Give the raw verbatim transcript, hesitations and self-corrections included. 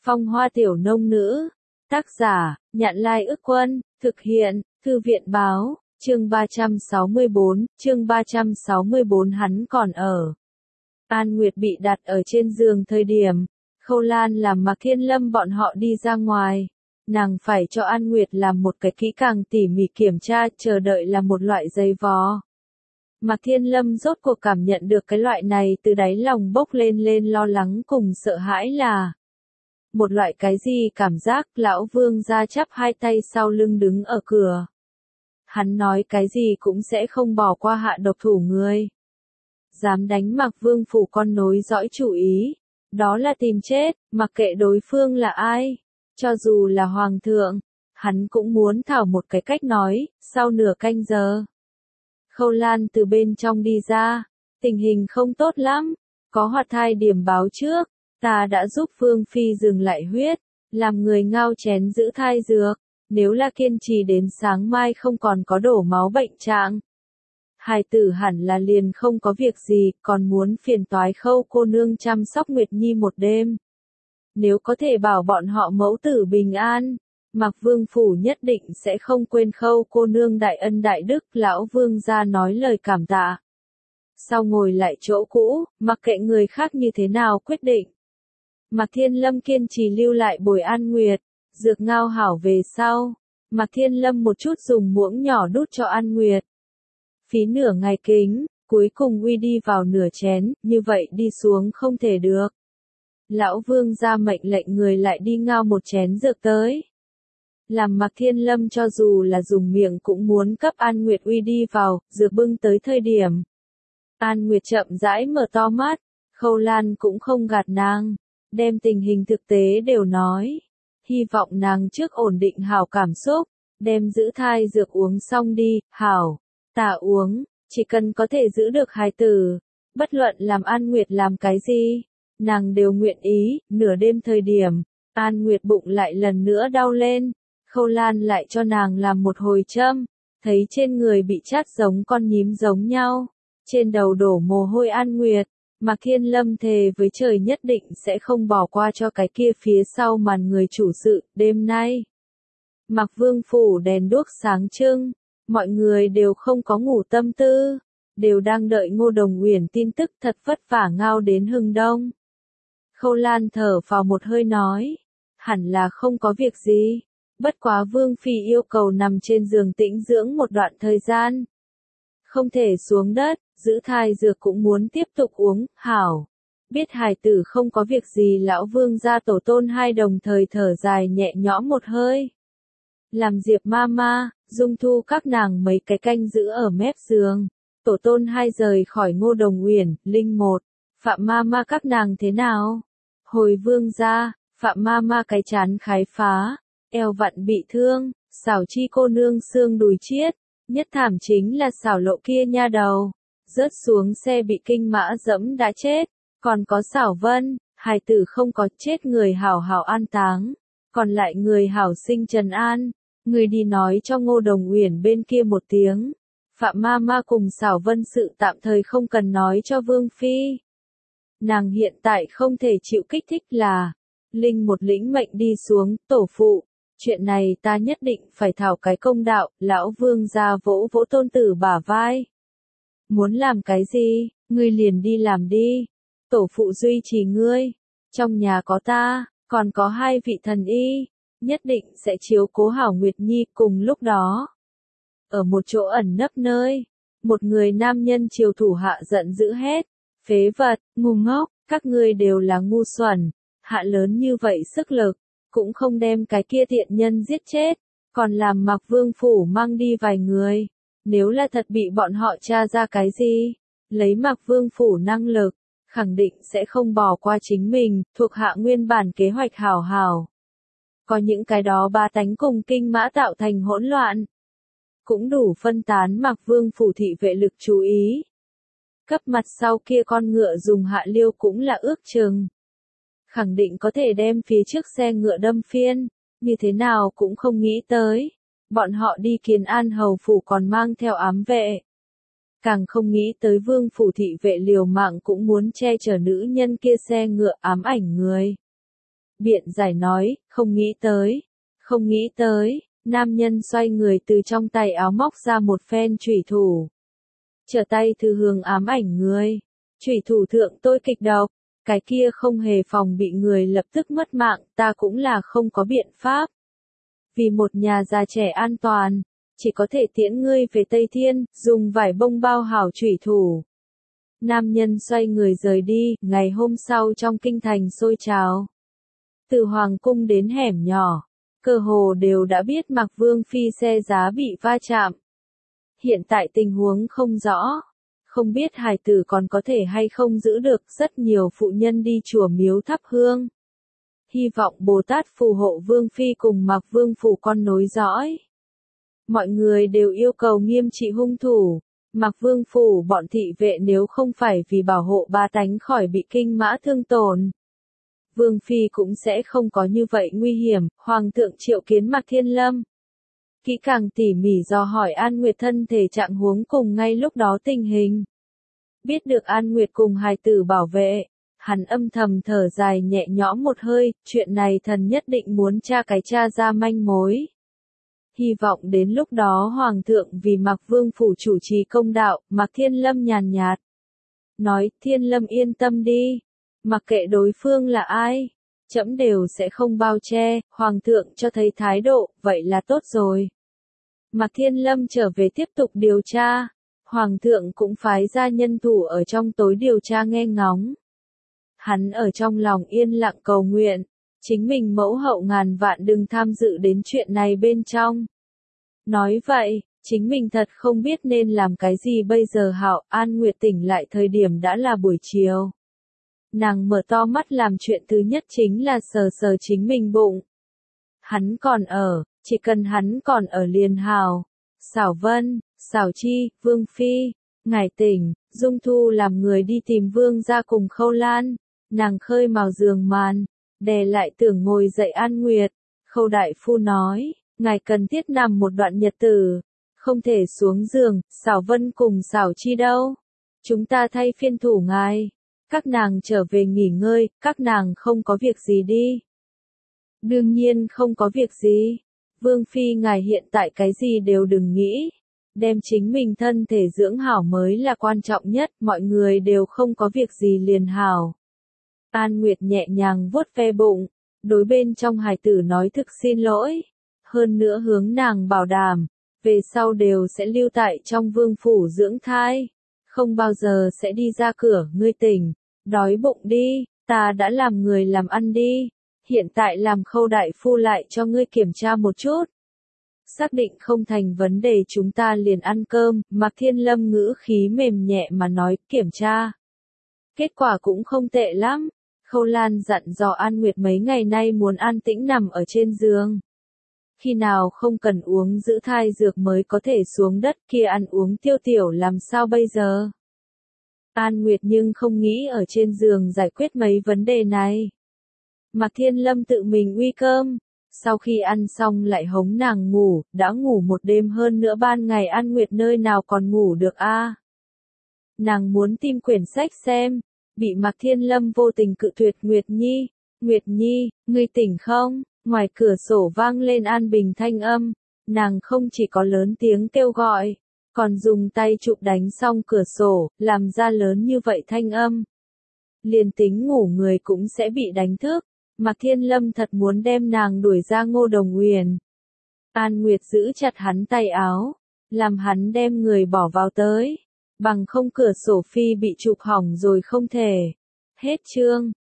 Phong Hoa Tiểu Nông Nữ. Tác giả, Nhạn Lai Ức Quân, thực hiện, Thư viện Báo, chương ba trăm sáu mươi bốn, chương ba trăm sáu mươi bốn hắn còn ở. An Nguyệt bị đặt ở trên giường thời điểm, Khâu Lan làm Mạc Thiên Lâm bọn họ đi ra ngoài. Nàng phải cho An Nguyệt làm một cái kỹ càng tỉ mỉ kiểm tra, chờ đợi là một loại giày vò. Mạc Thiên Lâm rốt cuộc cảm nhận được cái loại này từ đáy lòng bốc lên lên lo lắng cùng sợ hãi là một loại cái gì cảm giác. Lão Vương ra chắp hai tay sau lưng đứng ở cửa. Hắn nói cái gì cũng sẽ không bỏ qua hạ độc thủ người. Dám đánh Mạc Vương phủ con nối dõi chủ ý, đó là tìm chết, mặc kệ đối phương là ai. Cho dù là hoàng thượng, hắn cũng muốn thảo một cái cách nói. Sau nửa canh giờ, Khâu Lan từ bên trong đi ra, tình hình không tốt lắm, có hoạt thai điểm báo trước, ta đã giúp Vương Phi dừng lại huyết, làm người ngao chén giữ thai dược, nếu là kiên trì đến sáng mai không còn có đổ máu bệnh trạng. Hài tử hẳn là liền không có việc gì, còn muốn phiền toái Khâu cô nương chăm sóc Nguyệt Nhi một đêm. Nếu có thể bảo bọn họ mẫu tử bình an, Mạc Vương phủ nhất định sẽ không quên Khâu cô nương đại ân đại đức. Lão Vương ra nói lời cảm tạ. Sau ngồi lại chỗ cũ, mặc kệ người khác như thế nào quyết định. Mạc Thiên Lâm kiên trì lưu lại bồi An Nguyệt, dược ngao hảo về sau. Mạc Thiên Lâm một chút dùng muỗng nhỏ đút cho An Nguyệt. Phí nửa ngày kính, cuối cùng uy đi vào nửa chén, như vậy đi xuống không thể được. Lão Vương ra mệnh lệnh người lại đi ngao một chén dược tới. Làm Mạc Thiên Lâm cho dù là dùng miệng cũng muốn cấp An Nguyệt uy đi vào, dược bưng tới thời điểm. An Nguyệt chậm rãi mở to mắt, Khâu Lan cũng không gạt nàng, đem tình hình thực tế đều nói. Hy vọng nàng trước ổn định hảo cảm xúc, đem giữ thai dược uống xong đi. Hảo, ta uống, chỉ cần có thể giữ được hài tử, bất luận làm An Nguyệt làm cái gì, nàng đều nguyện ý. Nửa đêm thời điểm, An Nguyệt bụng lại lần nữa đau lên, Khâu Lan lại cho nàng làm một hồi châm, thấy trên người bị chát giống con nhím giống nhau, trên đầu đổ mồ hôi An Nguyệt. Mạc Thiên Lâm thề với trời nhất định sẽ không bỏ qua cho cái kia phía sau màn người chủ sự. Đêm nay, Mạc Vương phủ đèn đuốc sáng trưng, mọi người đều không có ngủ tâm tư, đều đang đợi Ngô Đồng Uyển tin tức. Thật vất vả ngao đến hừng đông. Khâu Lan thở phào một hơi nói, hẳn là không có việc gì, bất quá Vương Phi yêu cầu nằm trên giường tĩnh dưỡng một đoạn thời gian. Không thể xuống đất, giữ thai dược cũng muốn tiếp tục uống. Hảo, biết hài tử không có việc gì. Lão Vương gia tổ tôn hai đồng thời thở dài nhẹ nhõm một hơi. Làm Diệp Mama, Dung Thu các nàng mấy cái canh giữ ở mép giường. Tổ tôn hai rời khỏi Ngô Đồng Uyển, Linh một, Phạm Mama các nàng thế nào? Hồi Vương gia, Phạm Mama cái chán khái phá, eo vặn bị thương, Xảo Chi cô nương xương đùi chiết, nhất thảm chính là Xảo Lộ kia nha đầu, rớt xuống xe bị kinh mã dẫm đã chết, còn có Xảo Vân, hài tử không có chết người hảo hảo an táng, còn lại người hảo sinh trần an. Người đi nói cho Ngô Đồng Uyển bên kia một tiếng, Phạm Mama cùng Xảo Vân sự tạm thời không cần nói cho Vương Phi. Nàng hiện tại không thể chịu kích thích là Linh một lĩnh mệnh đi xuống. Tổ phụ, chuyện này ta nhất định phải thảo cái công đạo. Lão Vương ra vỗ vỗ tôn tử bả vai. Muốn làm cái gì, ngươi liền đi làm đi. Tổ phụ duy trì ngươi. Trong nhà có ta, còn có hai vị thần y, nhất định sẽ chiếu cố hảo Nguyệt Nhi. Cùng lúc đó, ở một chỗ ẩn nấp nơi, một người nam nhân triều thủ hạ giận dữ hét, phế vật, ngu ngốc, các ngươi đều là ngu xuẩn, hạ lớn như vậy sức lực, cũng không đem cái kia tiện nhân giết chết, còn làm Mạc Vương phủ mang đi vài người. Nếu là thật bị bọn họ tra ra cái gì, lấy Mạc Vương phủ năng lực, khẳng định sẽ không bỏ qua chính mình. Thuộc hạ nguyên bản kế hoạch hảo hảo, có những cái đó ba tánh cùng kinh mã tạo thành hỗn loạn, cũng đủ phân tán Mạc Vương phủ thị vệ lực chú ý. Cấp mặt sau kia con ngựa dùng hạ liêu cũng là ước chừng, khẳng định có thể đem phía trước xe ngựa đâm phiên. Như thế nào cũng không nghĩ tới, bọn họ đi Kiến An hầu phủ còn mang theo ám vệ. Càng không nghĩ tới Vương phủ thị vệ liều mạng cũng muốn che chở nữ nhân kia xe ngựa ám ảnh người. biện giải nói, không nghĩ tới, không nghĩ tới, nam nhân xoay người từ trong tay áo móc ra một phen chủy thủ. Trở tay thư hướng ám ảnh người, chủy thủ thượng tôi kịch độc, cái kia không hề phòng bị người lập tức mất mạng, ta cũng là không có biện pháp. Vì một nhà già trẻ an toàn, chỉ có thể tiễn ngươi về Tây Thiên, dùng vải bông bao hảo chủy thủ. Nam nhân xoay người rời đi, ngày hôm sau trong kinh thành sôi trào. Từ hoàng cung đến hẻm nhỏ, cơ hồ đều đã biết Mạc Vương Phi xe giá bị va chạm. Hiện tại tình huống không rõ, không biết hài tử còn có thể hay không giữ được, rất nhiều phụ nhân đi chùa miếu thắp hương. Hy vọng Bồ Tát phù hộ Vương Phi cùng Mạc Vương phủ con nối dõi. Mọi người đều yêu cầu nghiêm trị hung thủ. Mạc Vương phủ bọn thị vệ nếu không phải vì bảo hộ ba tánh khỏi bị kinh mã thương tổn, Vương Phi cũng sẽ không có như vậy nguy hiểm. Hoàng thượng triệu kiến Mạc Thiên Lâm, kỹ càng tỉ mỉ dò hỏi An Nguyệt thân thể trạng huống cùng ngay lúc đó tình hình. Biết được An Nguyệt cùng hài tử bảo vệ, hắn âm thầm thở dài nhẹ nhõm một hơi, chuyện này thần nhất định muốn tra cái tra ra manh mối. Hy vọng đến lúc đó Hoàng thượng vì Mạc Vương phủ chủ trì công đạo. Mạc Thiên Lâm nhàn nhạt nói, Thiên Lâm yên tâm đi, mặc kệ đối phương là ai, trẫm đều sẽ không bao che. Hoàng thượng cho thấy thái độ, vậy là tốt rồi. Mạc Thiên Lâm trở về tiếp tục điều tra, Hoàng thượng cũng phái ra nhân thủ ở trong tối điều tra nghe ngóng. Hắn ở trong lòng yên lặng cầu nguyện, chính mình mẫu hậu ngàn vạn đừng tham dự đến chuyện này bên trong. Nói vậy, chính mình thật không biết nên làm cái gì bây giờ hảo. An Nguyệt tỉnh lại thời điểm đã là buổi chiều. Nàng mở to mắt làm chuyện thứ nhất chính là sờ sờ chính mình bụng. Hắn còn ở, chỉ cần hắn còn ở liền hào. Xảo Vân, Xảo Chi, Vương Phi, ngài tỉnh. Dung Thu làm người đi tìm Vương gia cùng Khâu Lan. Nàng khơi mào giường màn, đè lại tưởng ngồi dậy An Nguyệt. Khâu đại phu nói, ngài cần thiết nằm một đoạn nhật tử, không thể xuống giường. Xảo Vân cùng Xảo Chi đâu? Chúng ta thay phiên thủ ngài. Các nàng trở về nghỉ ngơi, các nàng không có việc gì đi. Đương nhiên không có việc gì. Vương Phi ngài hiện tại cái gì đều đừng nghĩ. Đem chính mình thân thể dưỡng hảo mới là quan trọng nhất, mọi người đều không có việc gì liền hảo. An Nguyệt nhẹ nhàng vuốt ve bụng, đối bên trong hài tử nói thực xin lỗi. Hơn nữa hướng nàng bảo đảm, về sau đều sẽ lưu tại trong vương phủ dưỡng thai. Không bao giờ sẽ đi ra cửa. Ngươi tỉnh, đói bụng đi, ta đã làm người làm ăn đi. Hiện tại làm Khâu đại phu lại cho ngươi kiểm tra một chút. Xác định không thành vấn đề chúng ta liền ăn cơm. Mạc Thiên Lâm ngữ khí mềm nhẹ mà nói, kiểm tra. Kết quả cũng không tệ lắm. Khâu Lan dặn dò An Nguyệt mấy ngày nay muốn an tĩnh nằm ở trên giường. Khi nào không cần uống giữ thai dược mới có thể xuống đất, kia ăn uống tiêu tiểu làm sao bây giờ? An Nguyệt nhưng không nghĩ ở trên giường giải quyết mấy vấn đề này. Mạc Thiên Lâm tự mình uy cơm, sau khi ăn xong lại hống nàng ngủ, đã ngủ một đêm hơn nữa ban ngày An Nguyệt nơi nào còn ngủ được a? À? Nàng muốn tìm quyển sách xem, bị Mạc Thiên Lâm vô tình cự tuyệt. Nguyệt Nhi, Nguyệt Nhi, ngươi tỉnh không? Ngoài cửa sổ vang lên An Bình thanh âm, nàng không chỉ có lớn tiếng kêu gọi, còn dùng tay chụp đánh xong cửa sổ, làm ra lớn như vậy thanh âm. Liền tính ngủ người cũng sẽ bị đánh thức. Mạc Thiên Lâm thật muốn đem nàng đuổi ra Ngô Đồng Uyển. An Nguyệt giữ chặt hắn tay áo, làm hắn đem người bỏ vào tới, bằng không cửa sổ phi bị chụp hỏng rồi không thể. Hết chương.